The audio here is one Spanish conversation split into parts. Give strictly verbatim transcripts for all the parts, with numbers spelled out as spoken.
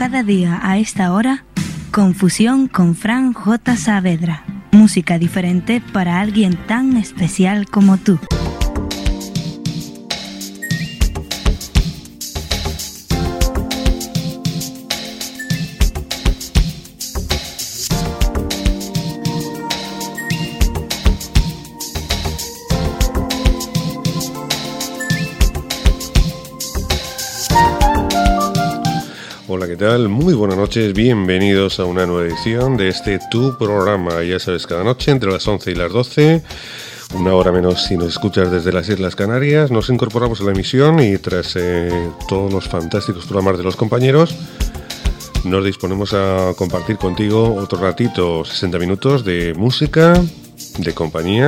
cada día a esta hora, Confusión con Fran J. Saavedra. Música diferente para alguien tan especial como tú. Hola, ¿qué tal? Muy buenas noches, bienvenidos a una nueva edición de este Tu Programa. Ya sabes, cada noche entre las once y las doce, una hora menos si nos escuchas desde las Islas Canarias, nos incorporamos a la emisión y tras eh, todos los fantásticos programas de los compañeros, nos disponemos a compartir contigo otro ratito, sesenta minutos de música, de compañía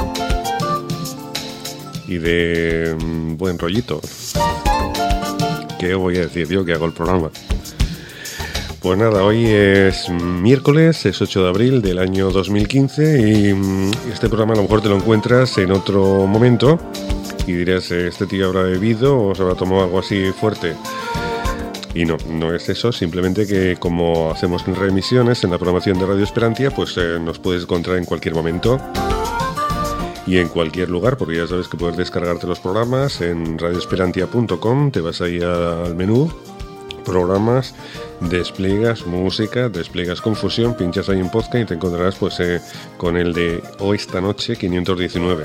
y de mm, buen rollito. ¿Qué voy a decir yo que hago el programa? Pues nada, hoy es miércoles, es ocho de abril del año dos mil quince y este programa a lo mejor te lo encuentras en otro momento y dirás, este tío habrá bebido o se habrá tomado algo así fuerte. Y no, no es eso, simplemente que como hacemos en reemisiones en la programación de Radio Esperantia, pues eh, nos puedes encontrar en cualquier momento y en cualquier lugar, porque ya sabes que puedes descargarte los programas en radio esperantia punto com, te vas ahí al menú, programas, despliegas música, despliegas Confusión, pinchas ahí en podcast y te encontrarás pues eh, con el de hoy esta noche quinientos diecinueve.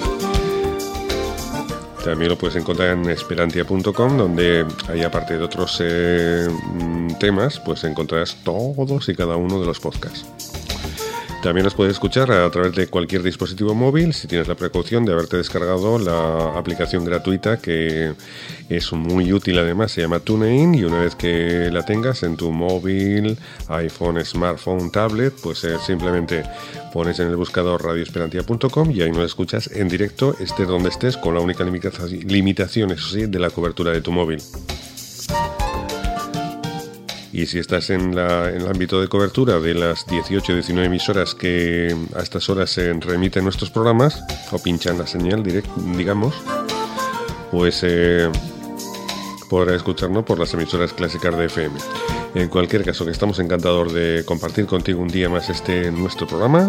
También lo puedes encontrar en esperantia punto com, donde hay, aparte de otros eh, temas, pues encontrarás todos y cada uno de los podcasts. También los puedes escuchar a través de cualquier dispositivo móvil si tienes la precaución de haberte descargado la aplicación gratuita, que es muy útil además, se llama TuneIn, y una vez que la tengas en tu móvil, iPhone, smartphone, tablet, pues eh, simplemente pones en el buscador radio esperantia punto com y ahí nos escuchas en directo, estés donde estés, con la única limitación, eso sí, de la cobertura de tu móvil. Y si estás en, la, en el ámbito de cobertura de las dieciocho o diecinueve emisoras que a estas horas se remiten nuestros programas, o pinchan la señal, direct, digamos, pues eh, podrás escucharnos por las emisoras clásicas de F M. En cualquier caso, que estamos encantados de compartir contigo un día más este nuestro programa.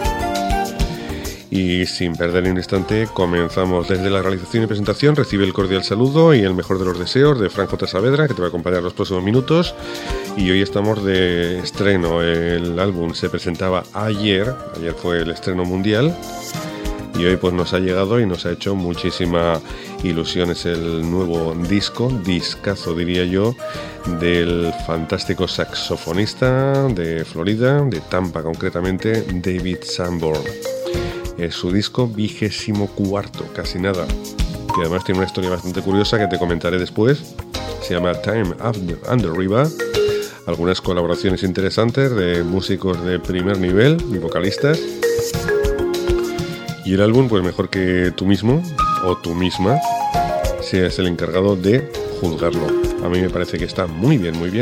Y sin perder un instante, comenzamos. Desde la realización y presentación recibe el cordial saludo y el mejor de los deseos de Fran J. Saavedra, que te va a acompañar los próximos minutos. Y hoy estamos de estreno. El álbum se presentaba ayer, ayer fue el estreno mundial, y hoy pues nos ha llegado y nos ha hecho muchísima ilusión. Es el nuevo disco, discazo diría yo, del fantástico saxofonista de Florida, de Tampa concretamente, David Sanborn. Es su disco vigésimo cuarto, casi nada, que además tiene una historia bastante curiosa que te comentaré después. Se llama Time on the River. Algunas colaboraciones interesantes de músicos de primer nivel y vocalistas. Y el álbum, pues mejor que tú mismo o tú misma seas el encargado de juzgarlo. A mí me parece que está muy bien, muy bien.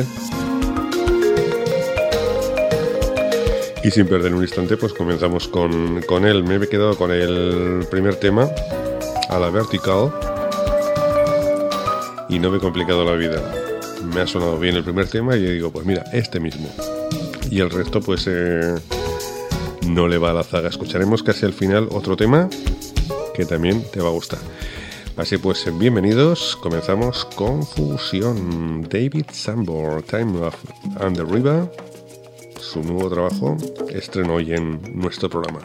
Y sin perder un instante, pues comenzamos con, con él. Me he quedado con el primer tema, a la Vertical, y no me he complicado la vida. Me ha sonado bien el primer tema y yo digo, pues mira, este mismo. Y el resto, pues eh, no le va a la zaga. Escucharemos casi al final otro tema que también te va a gustar. Así pues, bienvenidos. Comenzamos Confusión. David Sanborn, Time on the River. Su nuevo trabajo, estreno hoy en nuestro programa.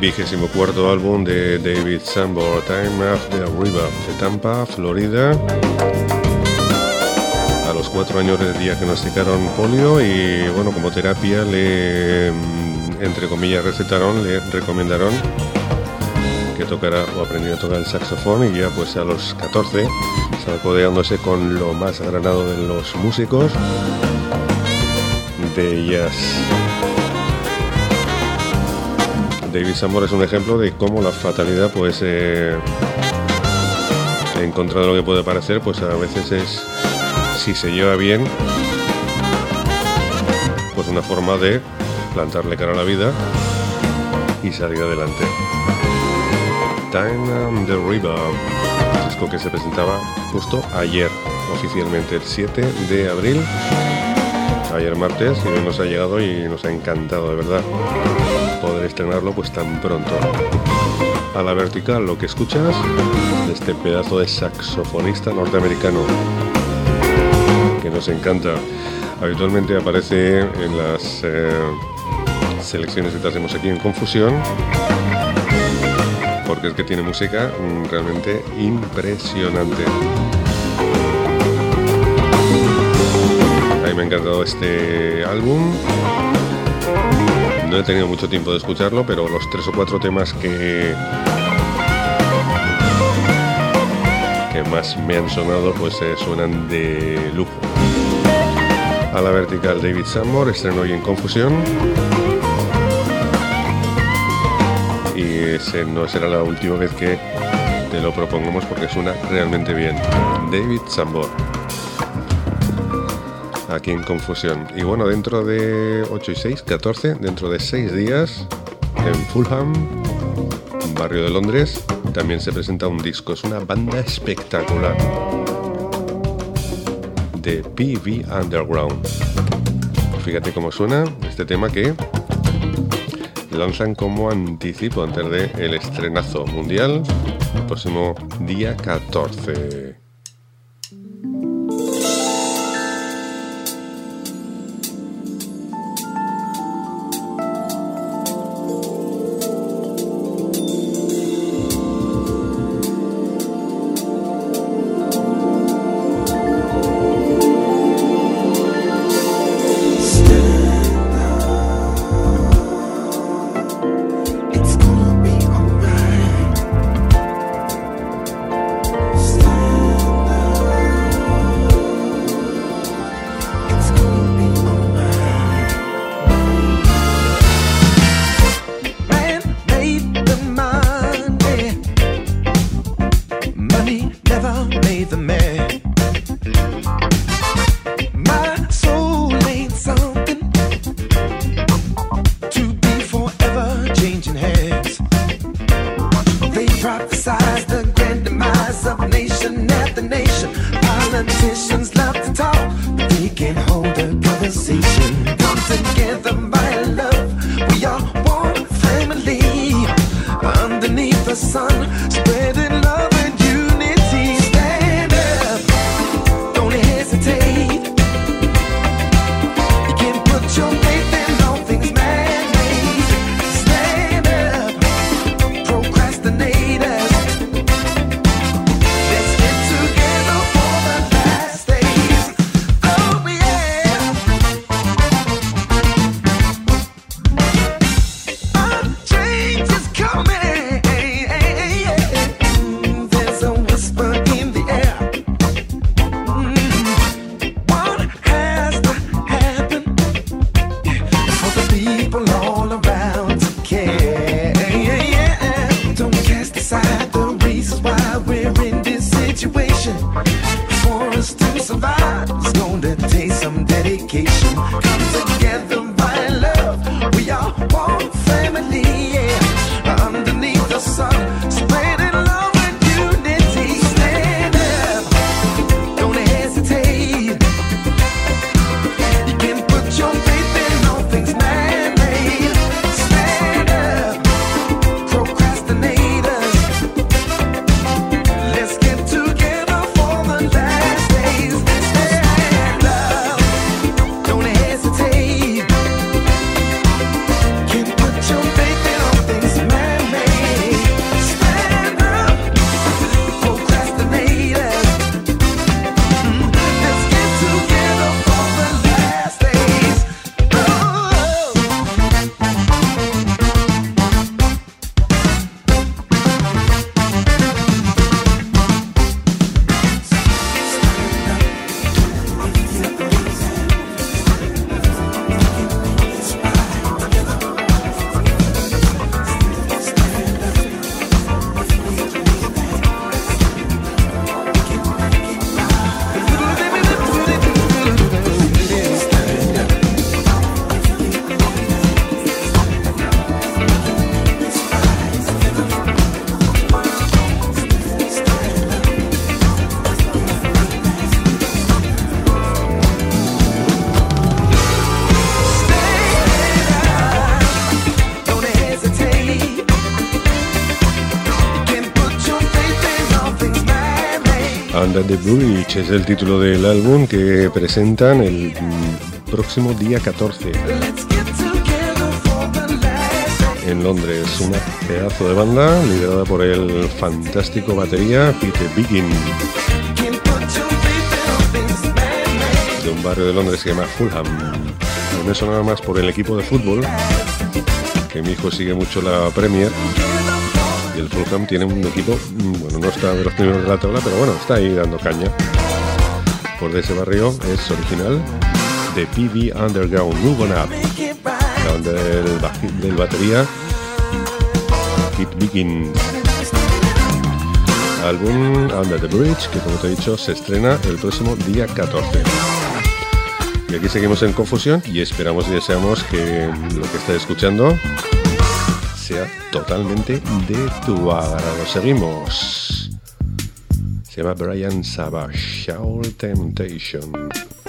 vigésimo cuarto álbum de David Sanborn, Time of the River, de Tampa, Florida. A los cuatro años le diagnosticaron polio y, bueno, como terapia le, entre comillas, recetaron, le recomendaron que tocara o aprendiera a tocar el saxofón, y ya pues a los catorce estaba codeándose con lo más granado de los músicos de jazz. David Sanborn es un ejemplo de cómo la fatalidad, pues eh, en contra de lo que puede parecer, pues a veces es, si se lleva bien, pues una forma de plantarle cara a la vida y salir adelante. Time on the River, disco que se presentaba justo ayer, oficialmente el siete de abril, ayer martes, y hoy nos ha llegado y nos ha encantado, de verdad, poder estrenarlo pues tan pronto. A la vertical, lo que escuchas de este pedazo de saxofonista norteamericano que nos encanta. Habitualmente aparece en las eh, selecciones que hacemos aquí en Confusión, porque es que tiene música realmente impresionante. A mí me ha encantado este álbum. No he tenido mucho tiempo de escucharlo, pero los tres o cuatro temas que, que más me han sonado, pues eh, suenan de lujo. A la vertical, David Sanborn, estreno hoy en Confusión. Y ese no será la última vez que te lo propongamos, porque suena realmente bien. David Sanborn, aquí en Confusión. Y bueno, dentro de ocho y seis, catorce, dentro de seis días, en Fulham, barrio de Londres, también se presenta un disco. Es una banda espectacular de P V Underground. Fíjate cómo suena este tema, que lanzan como anticipo antes de el estrenazo mundial el próximo día catorce. Put your faith in all things, man. Under the Bridge es el título del álbum que presentan el mm, próximo día catorce en Londres. Una pedazo de banda liderada por el fantástico batería Peter Biggin, de un barrio de Londres que se llama Fulham. No me suena más por el equipo de fútbol, que mi hijo sigue mucho la Premier, y el Fulham tiene un equipo, bueno, no está de los primeros de la tabla, pero bueno, está ahí dando caña. Por de ese barrio es original de P B Underground, Move On Up, la banda del, del batería Pete Biggin. Álbum Under the Bridge, que como te he dicho se estrena el próximo día catorce. Y aquí seguimos en Confusión y esperamos y deseamos que lo que estés escuchando sea totalmente de tu agrado. Seguimos. Se llama Brian Savage, Soul Temptation.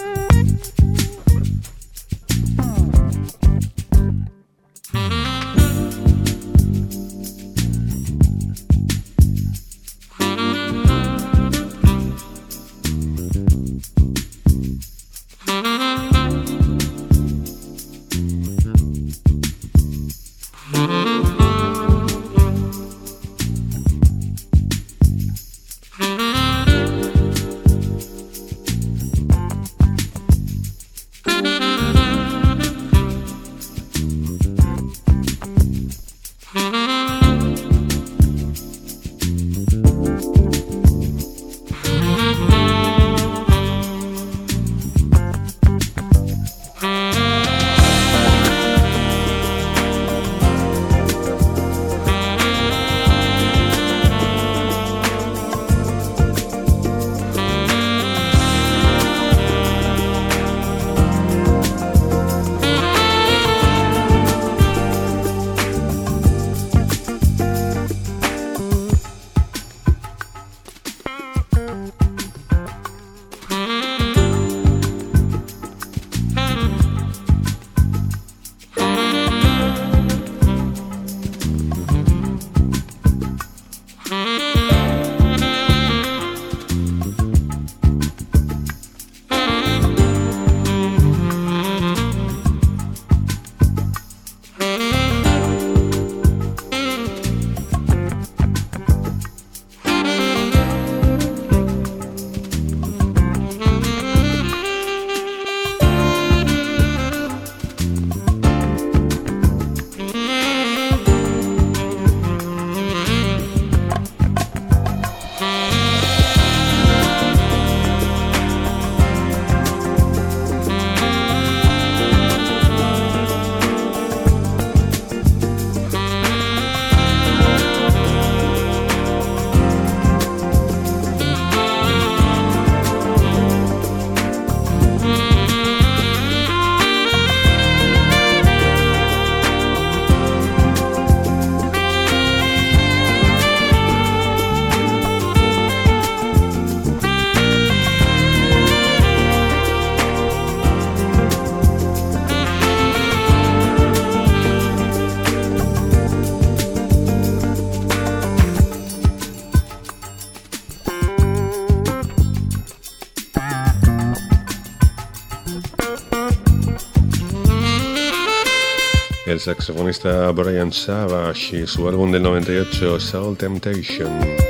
El saxofonista Brian Savage y su álbum del noventa y ocho, Soul Temptation.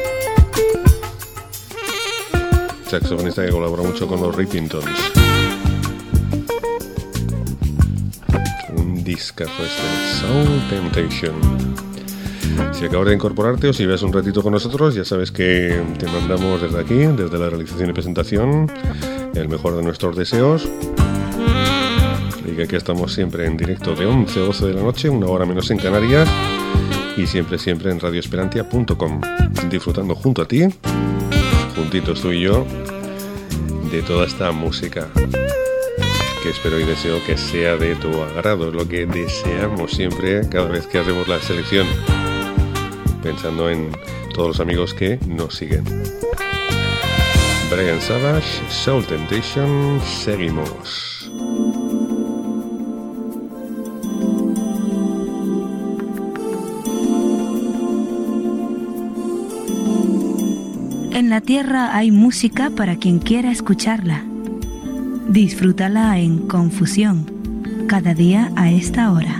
Saxofonista que colabora mucho con los Rippingtons. Un discazo este, Soul Temptation. Si acabas de incorporarte o si ves un ratito con nosotros, ya sabes que te mandamos desde aquí, desde la realización y presentación, el mejor de nuestros deseos. Y que aquí estamos siempre en directo de once a doce de la noche, una hora menos en Canarias, y siempre, siempre en radio esperantia punto com, disfrutando junto a ti, juntitos tú y yo, de toda esta música, que espero y deseo que sea de tu agrado, lo que deseamos siempre cada vez que hacemos la selección, pensando en todos los amigos que nos siguen. Brian Savage, Soul Temptation, seguimos. En en la tierra hay música para quien quiera escucharla. Disfrútala en Confusión, cada día a esta hora.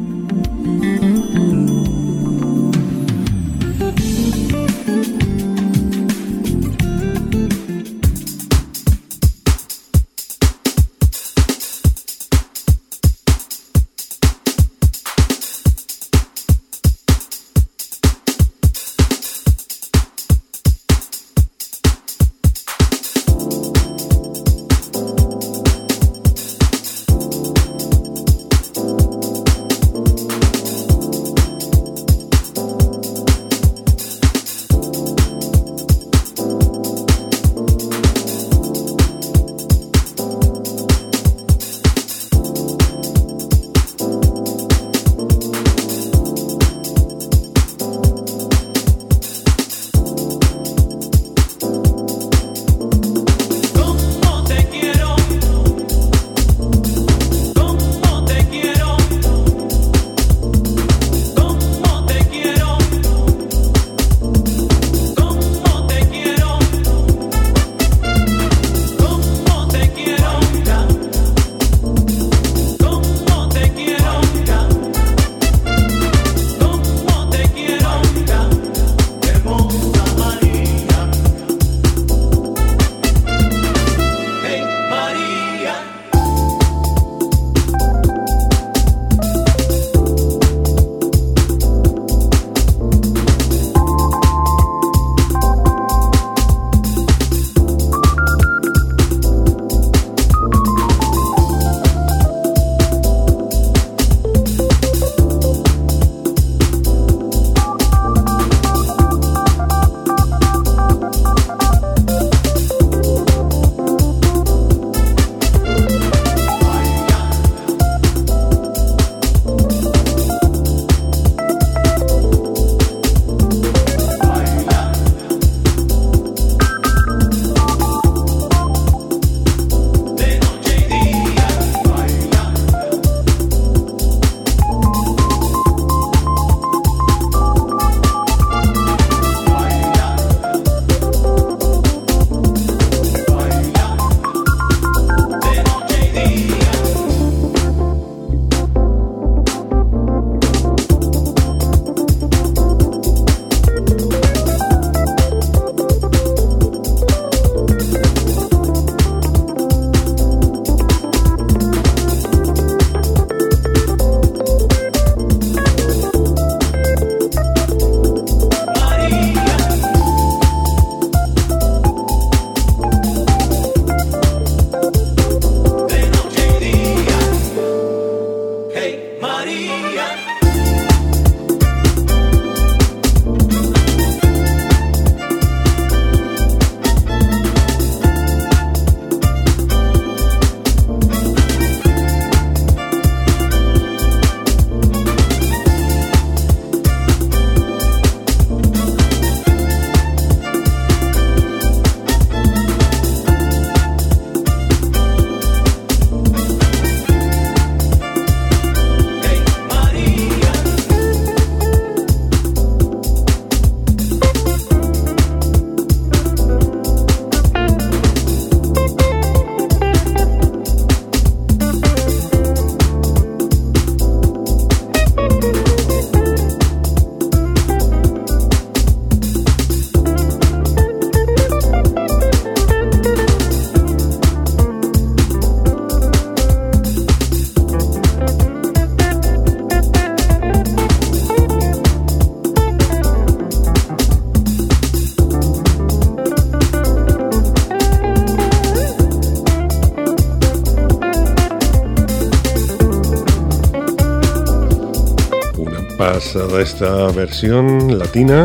pasada esta versión latina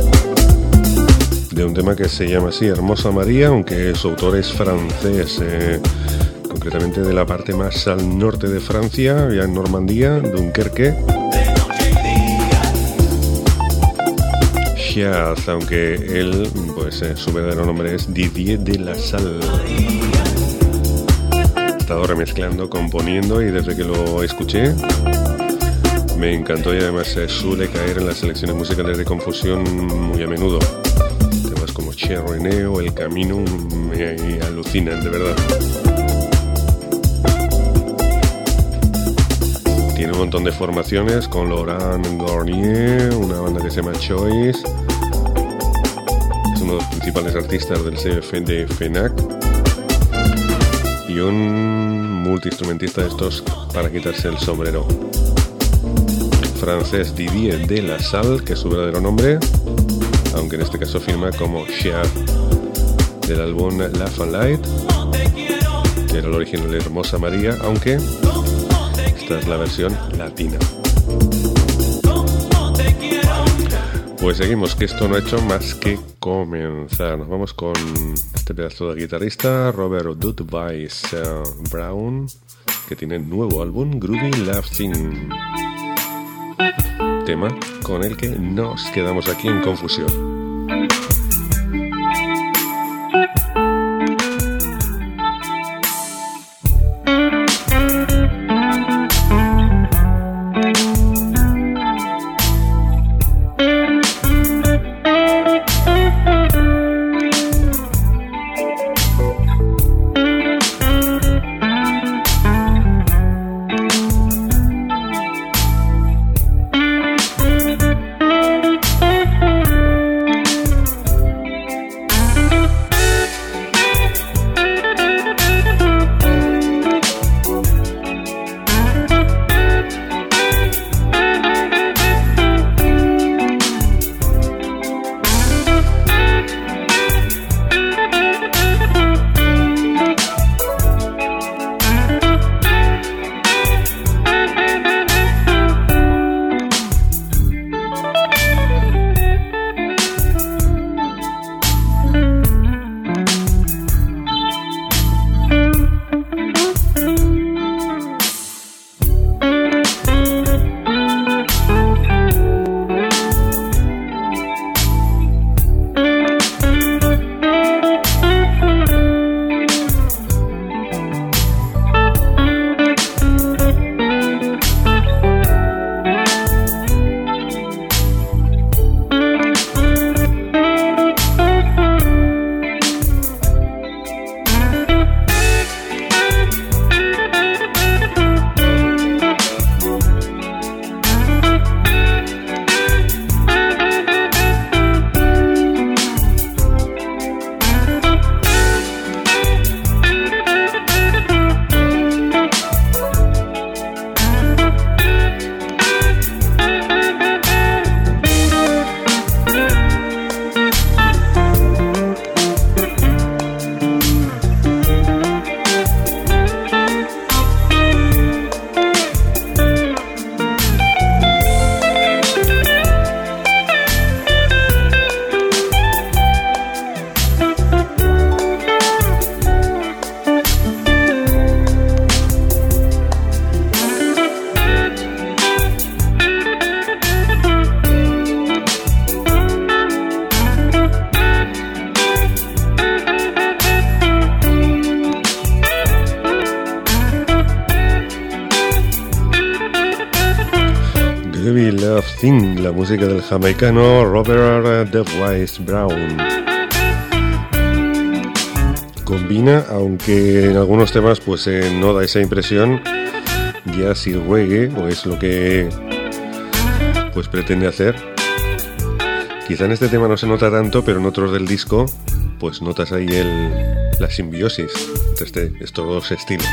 de un tema que se llama así, Hermosa María, aunque su autor es francés, eh, concretamente de la parte más al norte de Francia, ya en Normandía, Dunkerque. Chiaz, aunque él, pues eh, su verdadero nombre es Didier de la Salle. He estado remezclando, componiendo, y desde que lo escuché me encantó, y además eh, suele caer en las selecciones musicales de Confusión muy a menudo. Temas como Chereneo o El Camino me alucinan, de verdad. Tiene un montón de formaciones con Laurent Garnier, una banda que se llama Choice. Es uno de los principales artistas del sello de FENAC. Y un multiinstrumentista de estos para quitarse el sombrero. Francés Didier de la Salle, que es su verdadero nombre, aunque en este caso firma como Cher, del álbum La Fanlight, que era el original de Hermosa María, aunque esta es la versión latina. Pues seguimos, que esto no ha hecho más que comenzar. Nos vamos con este pedazo de guitarrista, Robert Dudweiss uh, Brown, que tiene nuevo álbum, Groovy Love Thing. Tema con el que nos quedamos aquí en confusión. Thing, la música del jamaicano Robert Dudweiss Brown. Combina, aunque en algunos temas pues eh, no da esa impresión, jazz y reggae, o es lo que pues pretende hacer. Quizá en este tema no se nota tanto, pero en otros del disco pues notas ahí el, la simbiosis entre este, estos dos estilos.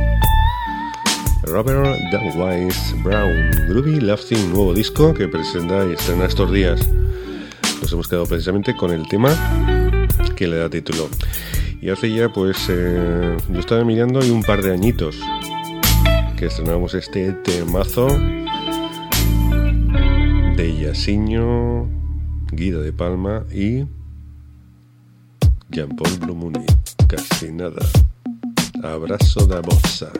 Robert Dudweiss Brown, Groovy Love Thing, nuevo disco que presenta y estrena estos días. Nos hemos quedado precisamente con el tema que le da título. Y hace ya pues eh, yo estaba mirando y un par de añitos que estrenamos este temazo de Yasinho, Guido de Palma y Jean-Paul Blumuni. Casi nada. Abrazo da bossa.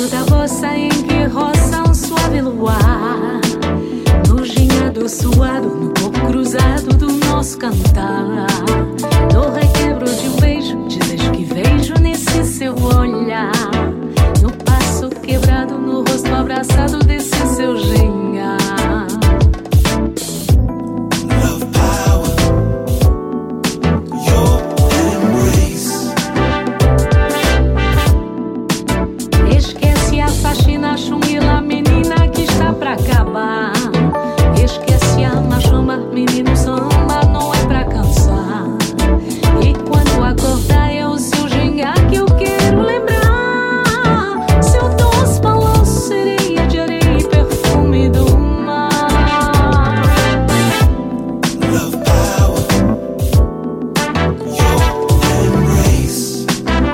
abraço da bossa em que roça um suave luar, no ginhado suado, no corpo cruzado do nosso cantar, no requebro de um beijo, desejo que vejo nesse seu olhar, no passo quebrado, no rosto abraçado desse seu ginhar. Faxina, chumila, menina que está pra acabar. Esquece a machoma, menino samba, não é pra cansar. E quando acordar é o seu gingar que eu quero lembrar. Seu doce balanço, sereia de areia e perfume do mar. Love power, your embrace.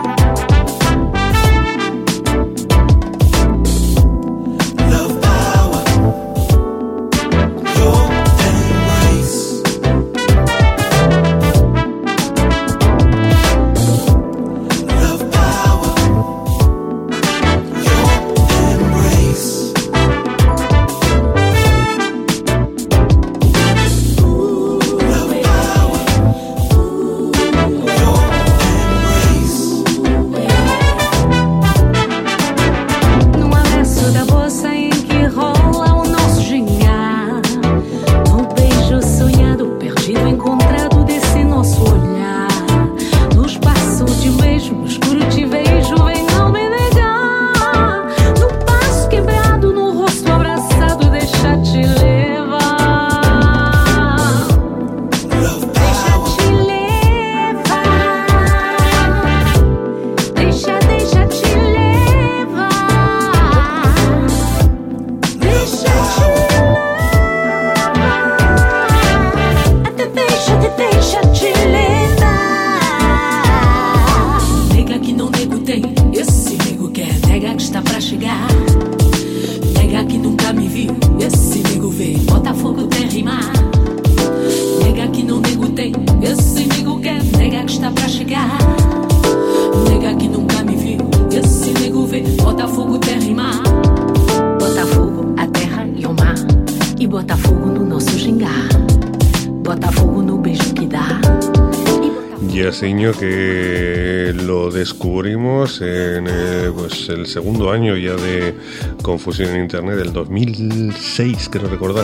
Que lo descubrimos en eh, pues el segundo año ya de Confusión en Internet, del dos mil seis, quiero recordar.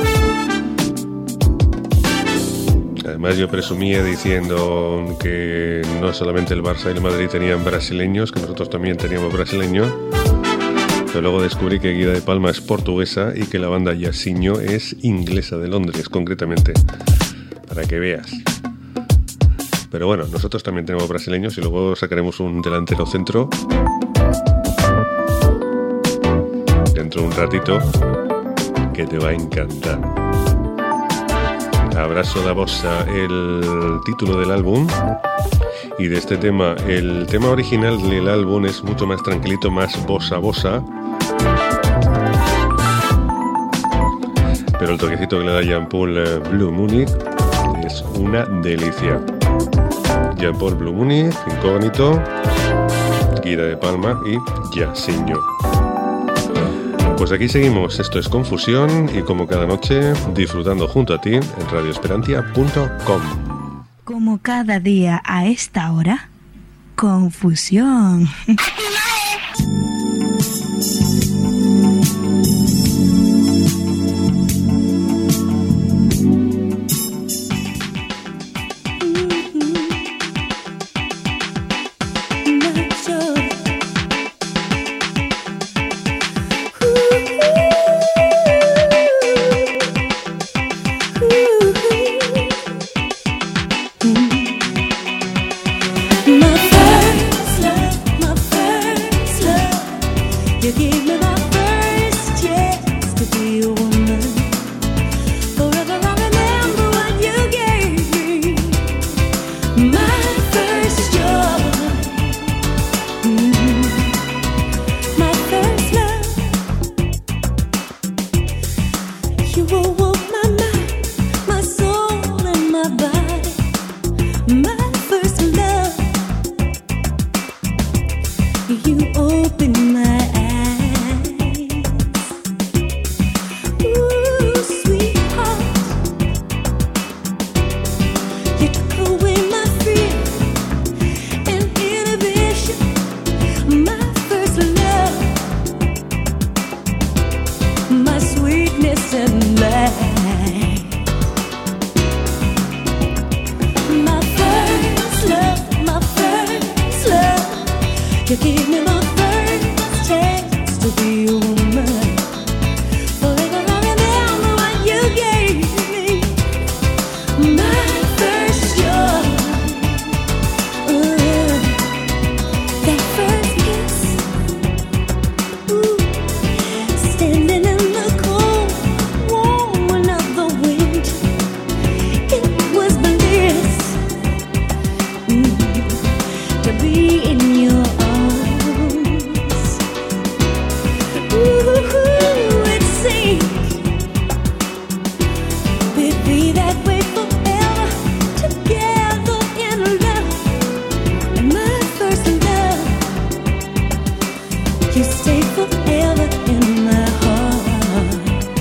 Además yo presumía diciendo que no solamente el Barça y el Madrid tenían brasileños, que nosotros también teníamos brasileños, pero luego descubrí que Guida de Palma es portuguesa y que la banda Jairzinho es inglesa, de Londres concretamente, para que veas. Pero bueno, nosotros también tenemos brasileños y luego sacaremos un delantero centro dentro de un ratito que te va a encantar. Abraço da Bossa, el título del álbum. Y de este tema, el tema original del álbum es mucho más tranquilito, más bossa bossa. Pero el toquecito que le da Jean-Paul Blue Munich es una delicia. Jean-Paul Blue Munich, Incógnito, Guida de Palma y Jairzinho. Pues aquí seguimos, esto es Confusión y como cada noche disfrutando junto a ti en radio esperantia punto com. Como cada día a esta hora, Confusión. You open my eyes. You stay forever in my heart.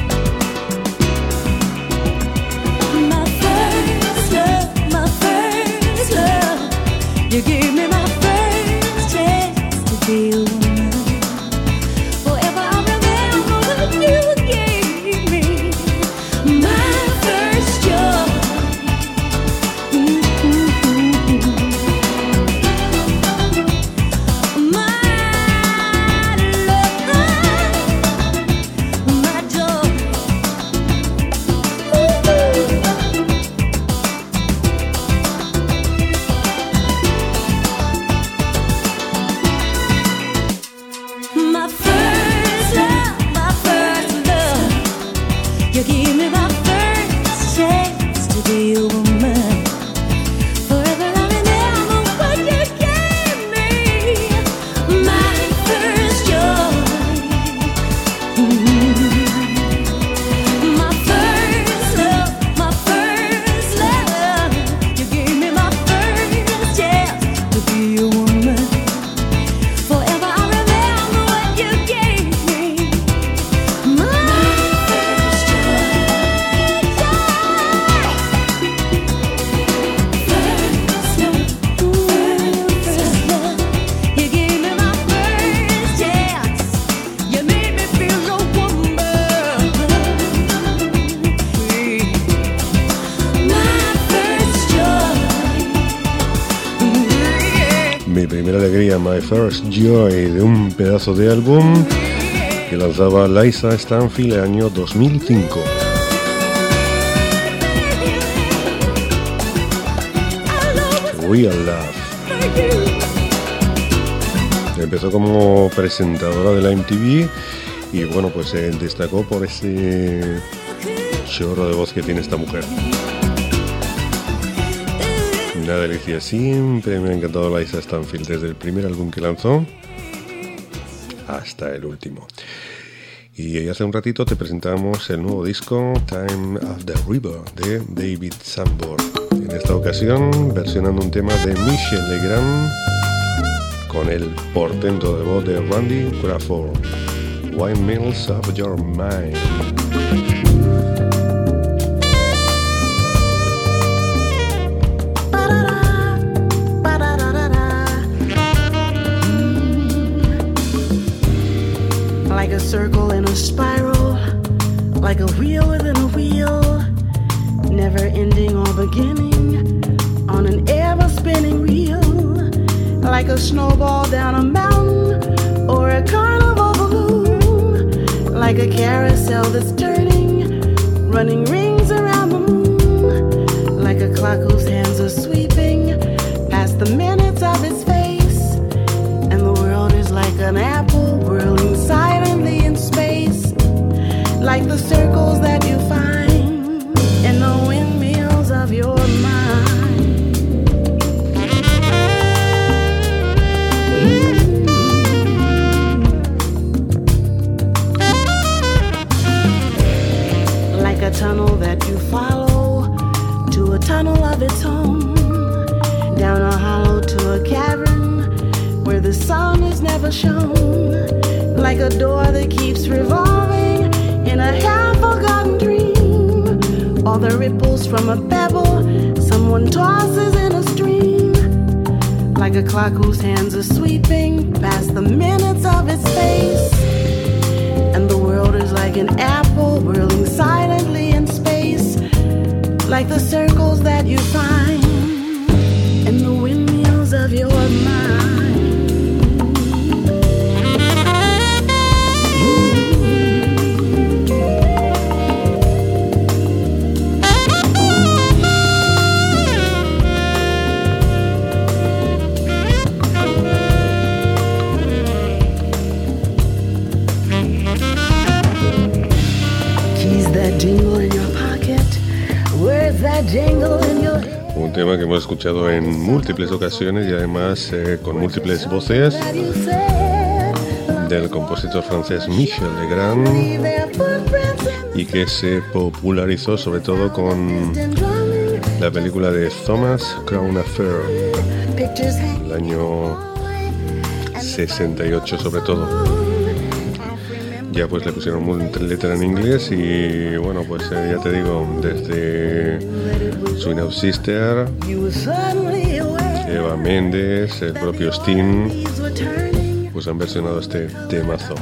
My first love, my first love. You gave me my first chance to be a woman. Forever I'll remember what you gave me. My first joy. My First Joy, de un pedazo de álbum que lanzaba Liza Stanfield en el año dos mil cinco. Real Love. Empezó como presentadora de la M T V y bueno, pues se eh, destacó por ese chorro de voz que tiene esta mujer. Una delicia, siempre me ha encantado Liza Stanfield, desde el primer álbum que lanzó hasta el último. Y hace un ratito te presentamos el nuevo disco Time of the River de David Sanborn. En esta ocasión versionando un tema de Michel Legrand con el portento de voz de Randy Crawford, Windmills of Your Mind. Like a circle in a spiral, like a wheel within a wheel, never ending or beginning, on an ever-spinning wheel, like a snowball down a mountain, or a carnival balloon, like a carousel that's turning, running rings around the moon, like a clock whose hands are sweeping past the minutes of its face, and the world is like an apple whirling silently in space, like the circles that you find in the windmills of your mind. Like a tunnel that you follow to a tunnel of its own, down a hollow to a cavern where the sun is never shown, like a door that keeps revolving in a half-forgotten dream, or the ripples from a pebble someone tosses in a stream, like a clock whose hands are sweeping past the minutes of its face, and the world is like an apple whirling silently in space, like the circles that you find in the windmills of your mind. Un tema que hemos escuchado en múltiples ocasiones y además eh, con múltiples voces del compositor francés Michel Legrand, y que se popularizó sobre todo con la película de Thomas Crown Affair, el año sesenta y ocho sobre todo. ya pues le pusieron letra en inglés y bueno, pues eh, ya te digo, desde Swing Out Sister, Eva Méndez, el propio Sting, pues han versionado este temazo.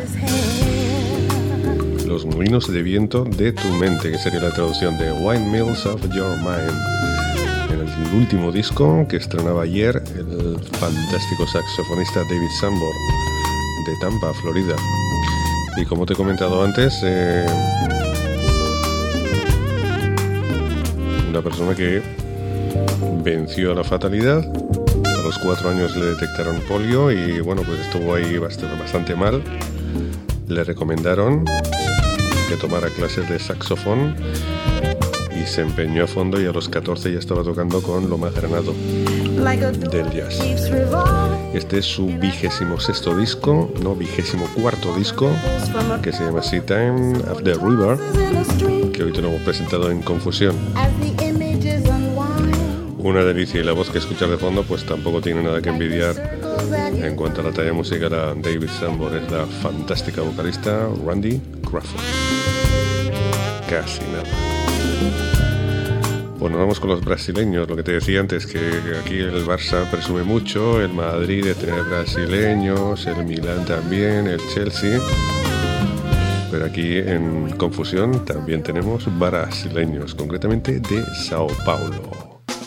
Los molinos de viento de tu mente, que sería la traducción de Windmills of Your Mind. En el último disco que estrenaba ayer el fantástico saxofonista David Sanborn de Tampa, Florida. Y como te he comentado antes, eh, una persona que venció a la fatalidad. A los cuatro años le detectaron polio y bueno, pues estuvo ahí bastante, bastante mal. Le recomendaron que tomara clases de saxofón y se empeñó a fondo y a los catorce ya estaba tocando con lo más granado del jazz. Este es su vigésimo sexto disco, no, vigésimo cuarto disco, que se llama Sea Time of the River, que hoy te lo hemos presentado en Confusión. Una delicia, y la voz que escuchas de fondo pues tampoco tiene nada que envidiar en cuanto a la talla musical a David Sanborn. Es la fantástica vocalista Randy Crawford. Casi nada. Bueno, vamos con los brasileños. Lo que te decía antes, que aquí el Barça presume mucho, el Madrid de tener brasileños, el Milán también, el Chelsea. Pero aquí en Confusión también tenemos brasileños, concretamente de Sao Paulo.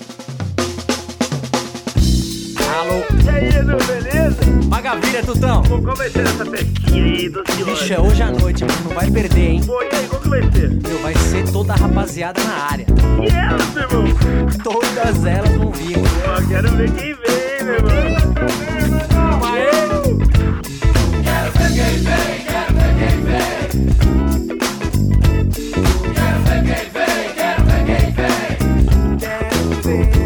E aí, meu, beleza? Maravilha, Tutão. Pô, como vai ser essa pesquinha aí, doce? Bicho, é hoje à noite, mas não vai perder, hein? Pô, e aí, como que vai ser? Meu, vai ser toda a rapaziada na área. E elas, meu irmão? Todas elas vão vir. Pô, quero ver quem vem, meu irmão. Aê! Quero ver quem vem, quero ver quem vem. Quero ver quem vem, quero ver quem vem. Quero ver.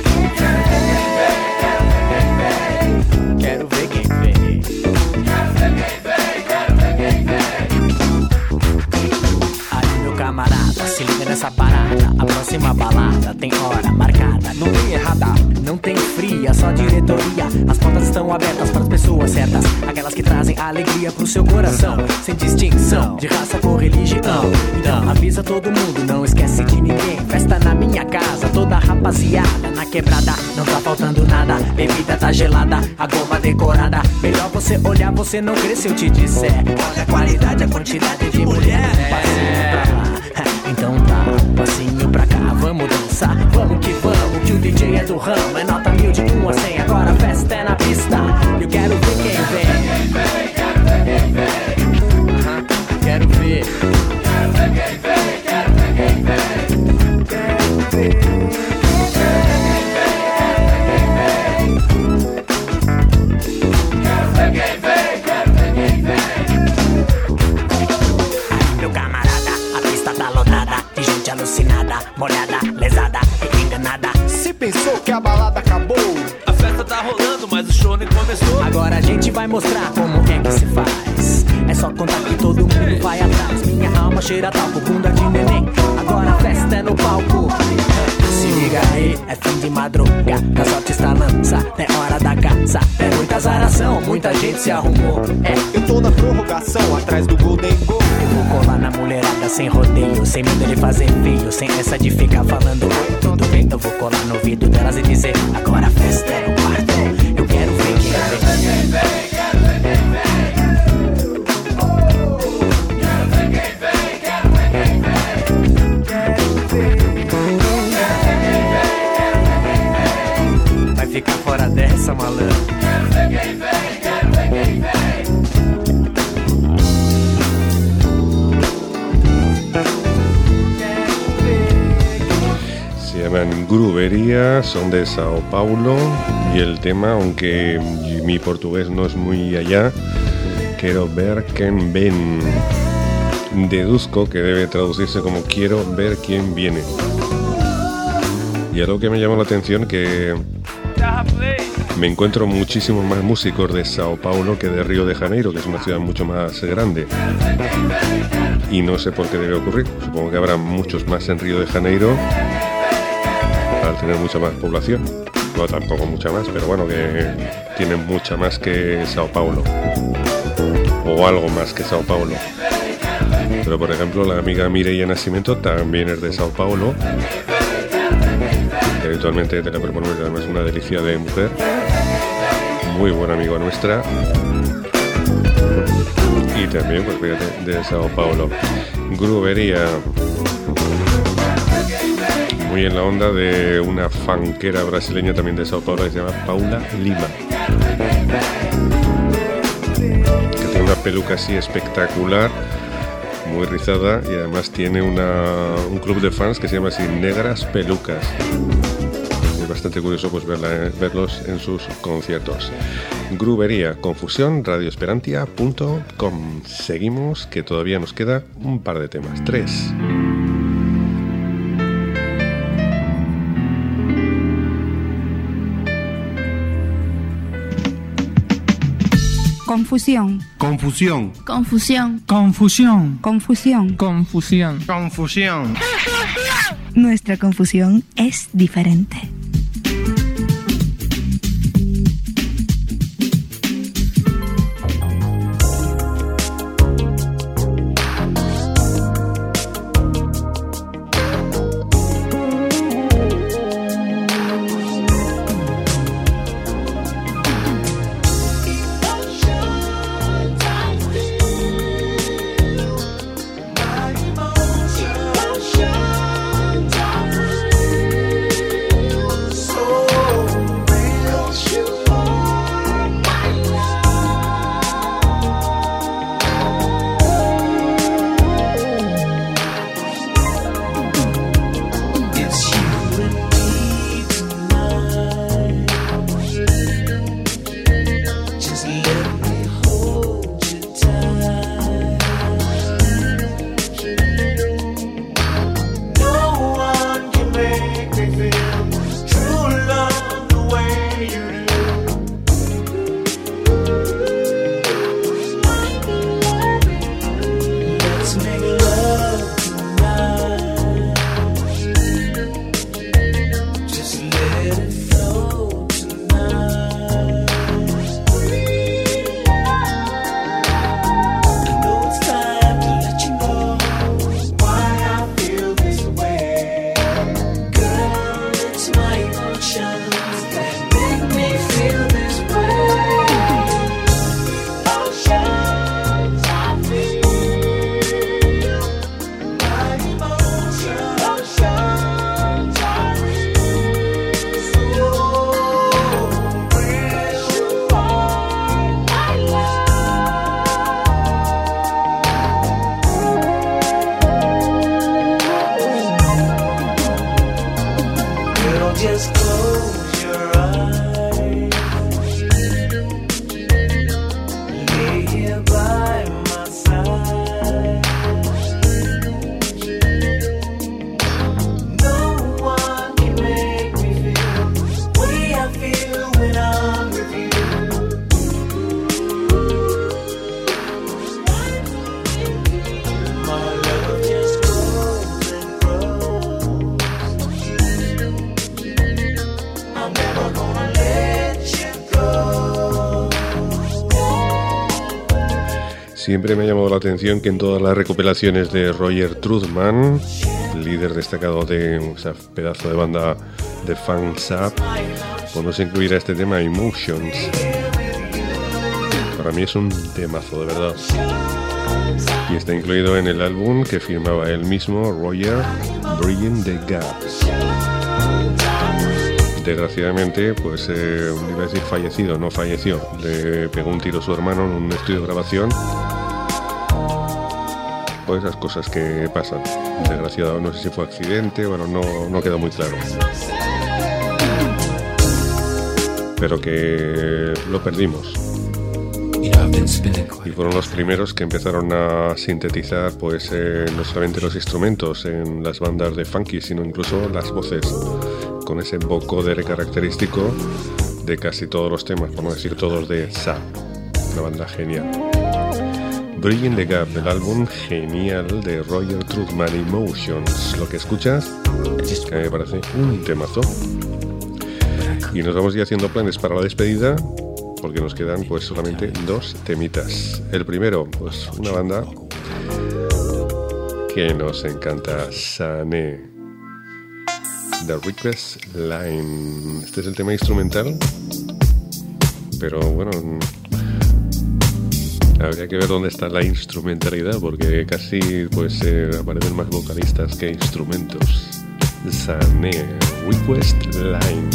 Quero ver quem vem. Quero ver quem vem, quero ver quem vem. Aí, meu camarada, se liga nessa parada. A próxima balada tem hora marcada. Não tem errada, não tem fria, só diretoria. As portas estão abertas para as pessoas certas, aquelas que trazem alegria pro seu coração, sem distinção de raça ou religião. Então avisa todo mundo, não esquece de ninguém. Festa na minha casa, toda rapaziada na quebrada. Não tá faltando nada, bebida tá gelada, a goma decorada. Melhor você olhar, você não crer se eu te disser. Olha a qualidade, a quantidade de mulher. Passinho pra lá, então tá, passinho pra cá. Vamos dançar, vamos que vamos, que o D J é do ramo. É nota mil de um a cem, agora a festa é na pista. Eu quero ver quem vem. Quero ver quem vem, uh-huh. Quero ver. Quero ver quem vem, quero ver quem vem. Quero ver. Alucinada, molhada, lesada e enganada. Se pensou que a balada acabou, a festa tá rolando, mas o show nem começou. Agora a gente vai mostrar como é que se faz. É só contar que todo mundo vai atrás. Minha alma cheira talco, bunda de neném. Agora a festa é no palco. Se liga aí, é fim de madruga, a sorte está lança, é hora da caça. É muita azaração, muita gente se arrumou. É, eu tô na prorrogação, atrás do Golden Goal. Eu vou colar na mulherada sem rodeio, sem medo de fazer feio, sem essa de ficar falando oi, tudo bem. Eu vou colar no ouvido delas e dizer, agora a festa é no quarto. Eu quero ver quem vem. Quero ver quem vem, quero ver quem vem. Quero ver quem vem, quero ver quem vem. Quero ver. Vai ficar fora dessa, malandro. Quero ver quem vem, quero ver quem vem. Se llaman Grubería, son de Sao Paulo y el tema, aunque mi portugués no es muy allá, quiero ver quién ven. Deduzco que debe traducirse como quiero ver quién viene. Y algo que me llamó la atención, que me encuentro muchísimos más músicos de Sao Paulo que de Río de Janeiro, que es una ciudad mucho más grande. Y no sé por qué debe ocurrir. Supongo que habrá muchos más en Río de Janeiro, al tener mucha más población. No, tampoco mucha más, pero bueno, que tienen mucha más que Sao Paulo. O algo más que Sao Paulo. Pero por ejemplo la amiga Mireia Nascimento también es de Sao Paulo, que habitualmente te la proponemos, además una delicia de mujer, muy buena amiga nuestra, y también pues fíjate de Sao Paulo. Grubería, muy en la onda de una funkera brasileña también de Sao Paulo que se llama Paula Lima, que tiene una peluca así espectacular, muy rizada, y además tiene una, un club de fans que se llama así Negras Pelucas. Es bastante curioso pues verla, verlos en sus conciertos. Grubería, Confusión, radioesperantia punto com. Seguimos, que todavía nos queda un par de temas. Tres. Confusión. Confusión. Confusión. Confusión. Confusión. Confusión. Confusión. Nuestra confusión es diferente. Siempre me ha llamado la atención que en todas las recopilaciones de Roger Troutman, líder destacado de esa pedazo de banda de Thumbs Up, pues no se incluirá este tema Emotions. Para mí es un temazo, de verdad. Y está incluido en el álbum que firmaba él mismo, Roger, Bridging the Gap. Desgraciadamente, pues eh, iba a decir fallecido, no falleció. Le pegó un tiro a su hermano en un estudio de grabación. Pues esas cosas que pasan. Desgraciado, no sé si fue accidente, bueno, no, no quedó muy claro. Pero que lo perdimos. Y fueron los primeros que empezaron a sintetizar, pues eh, no solamente los instrumentos en las bandas de funky, sino incluso las voces, con ese vocoder característico de casi todos los temas, por no decir todos, de S A. Una banda genial. Bridging the Gap, del álbum genial de Roger Troutman, Emotions. Lo que escuchas, que me parece un temazo. Y nos vamos ya haciendo planes para la despedida, porque nos quedan pues solamente dos temitas. El primero, pues una banda que nos encanta, Sané, The Request Line. Este es el tema instrumental, pero bueno, habría que ver dónde está la instrumentalidad, porque casi pues eh, aparecen más vocalistas que instrumentos. Sané, Request Line.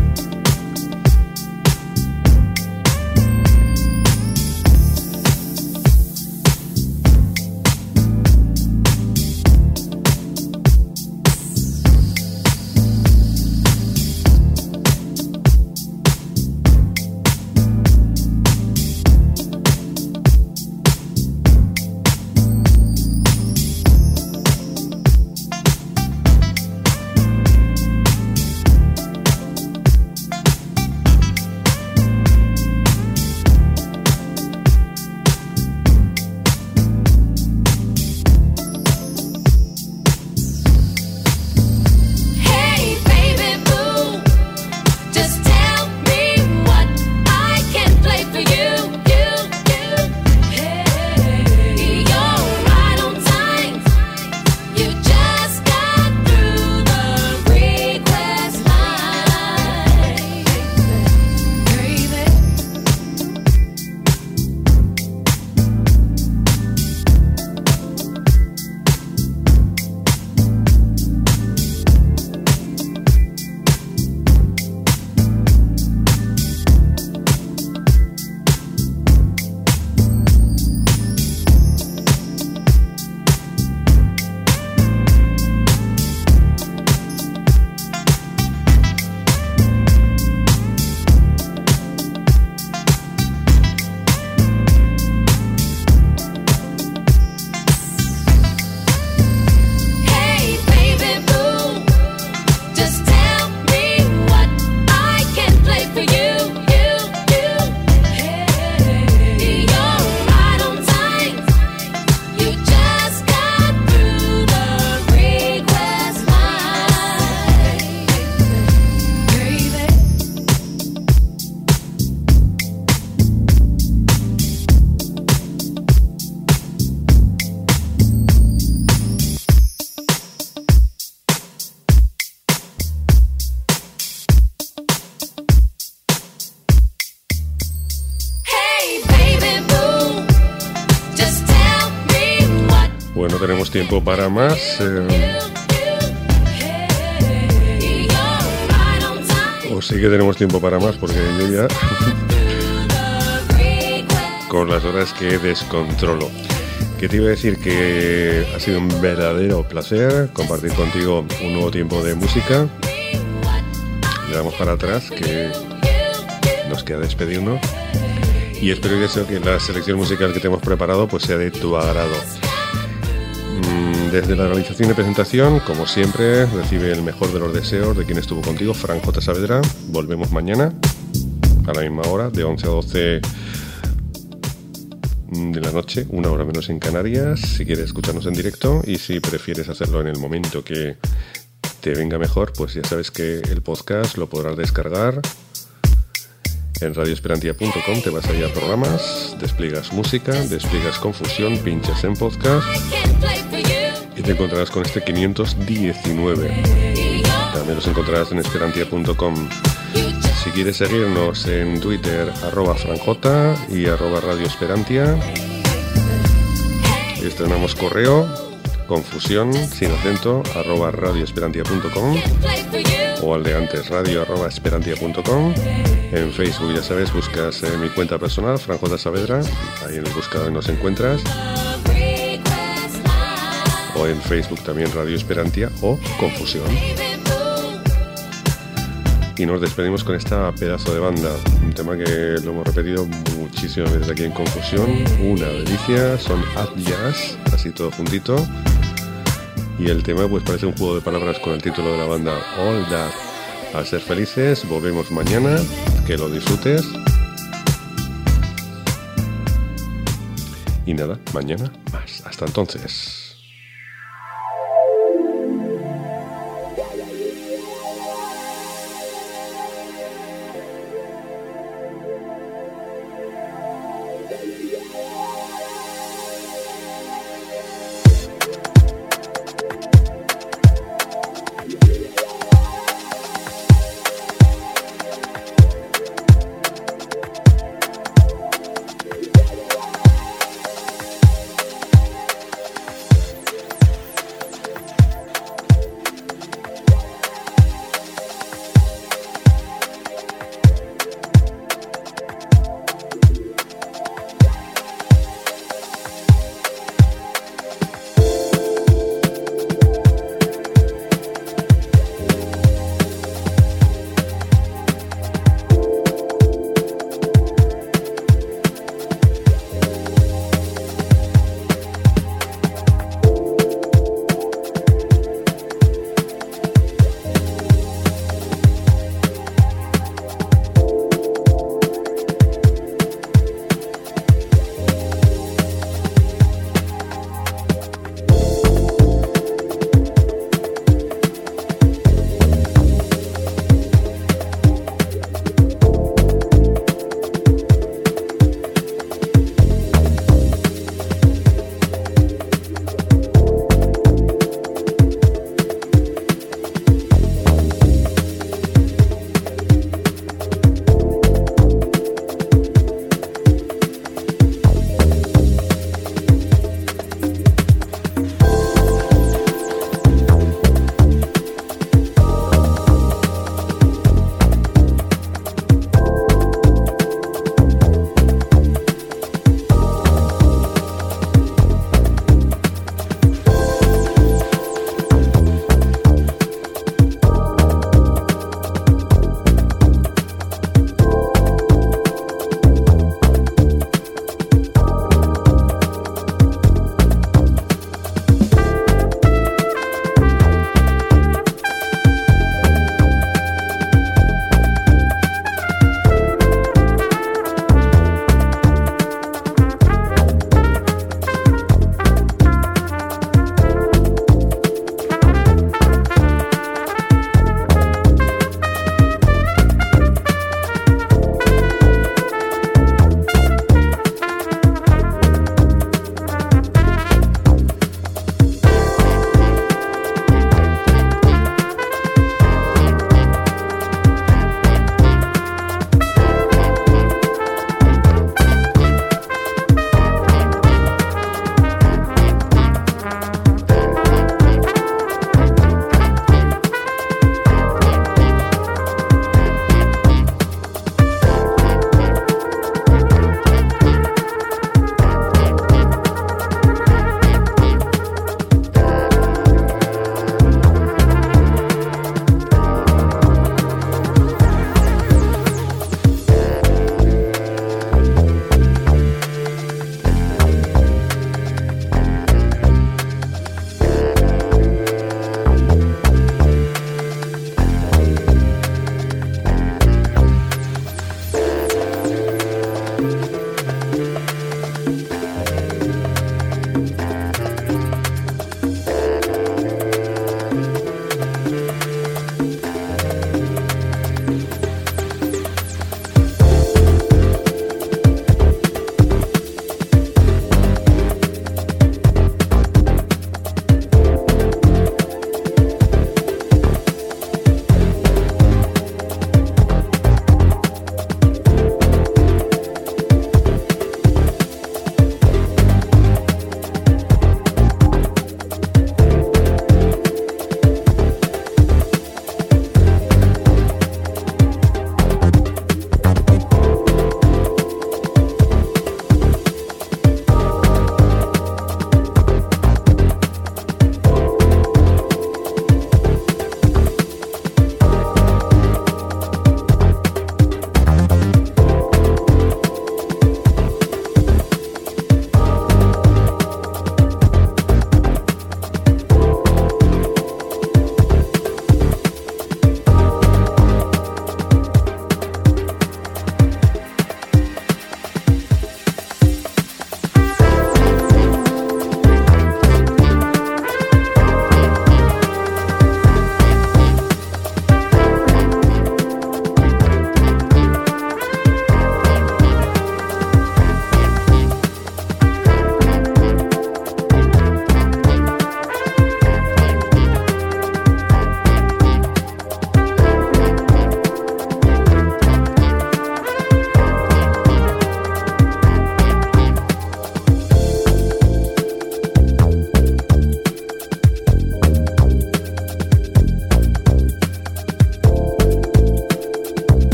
Bueno, tenemos tiempo para más. Eh, o sí que tenemos tiempo para más, porque yo ya con las horas que descontrolo. Que te iba a decir que ha sido un verdadero placer compartir contigo un nuevo tiempo de música. Le damos para atrás, que nos queda despedirnos. Y espero y deseo que la selección musical que te hemos preparado pues sea de tu agrado. Desde la realización y presentación, como siempre, recibe el mejor de los deseos de quien estuvo contigo, Fran J. Saavedra. Volvemos mañana a la misma hora, de once a doce de la noche, una hora menos en Canarias, si quieres escucharnos en directo, y si prefieres hacerlo en el momento que te venga mejor, pues ya sabes que el podcast lo podrás descargar en radio esperantia punto com. Te vas ahí a programas, despliegas música, despliegas confusión, pinchas en podcast y te encontrarás con este quinientos diecinueve. También los encontrarás en esperantia punto com. Si quieres seguirnos en Twitter, arroba franj y arroba radio esperantia. Estrenamos correo, confusión, sin acento, arroba radio esperantia punto com, o al de antes, radio arroba esperantia punto com. En Facebook, ya sabes, buscas eh, mi cuenta personal, Fran J. Saavedra, ahí en el buscador nos encuentras. O en Facebook también Radio Esperantia o Confusión. Y nos despedimos con esta pedazo de banda, un tema que lo hemos repetido muchísimas veces aquí en Confusión, una delicia, son Ad Jazz, así todo juntito. Y el tema pues parece un juego de palabras con el título de la banda, All That. A ser felices, volvemos mañana, que lo disfrutes. Y nada, mañana más. Hasta entonces.